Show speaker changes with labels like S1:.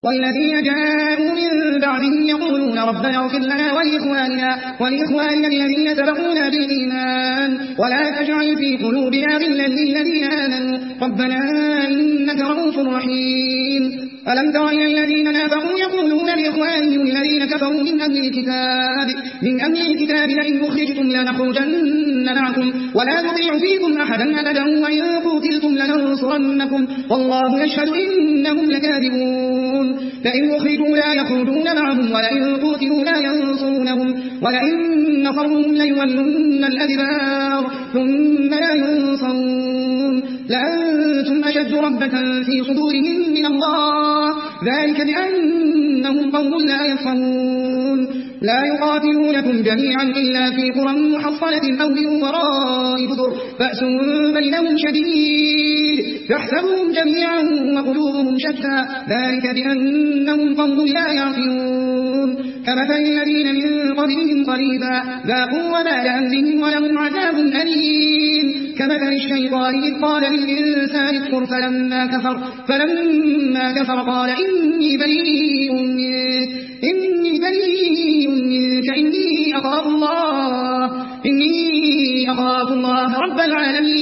S1: والذين جاءوا من بعدهم يقولون ربنا اغفر لنا ولإخواننا الذين سبقونا بالإيمان ولا تجعل في قلوبنا غلا للذين آمنوا ربنا إنك رؤوف رحيم. ألم تر إلى الذين نافقوا يقولون لإخوانهم الذين كفروا من أهل الكتاب لئن أخرجتم لنخرجن معكم ولا نطيع فيكم أحدا أبدا وإن قتلتم لننصرنكم والله يشهد إنهم لكاذبون. فإن أخرجوا لا يخرجون معهم ولئن قتلوا لا ينصرونهم ولئن نصروهم ليولن الأدبار ثم لا ينصرون لأنتم أشد رهبة في صدورهم من الله ذلك بأنهم قوم لا يفقهون. لا يقاتلونكم جميعا إلا في قرى محصنة أو من وراء جدر بأس بينهم شديد تحسبهم جميعا وقلوبهم شتى ذلك بأنهم قوم لا يعقلون. كمثل الذين من قبلهم قريبا ذاقوا وبال أمرهم ولهم عذاب أليم. كمثل الشيطان إذ قال للإنسان اكفر فلما كفر قال إني بريء منك إني أخاف الله رب العالمين.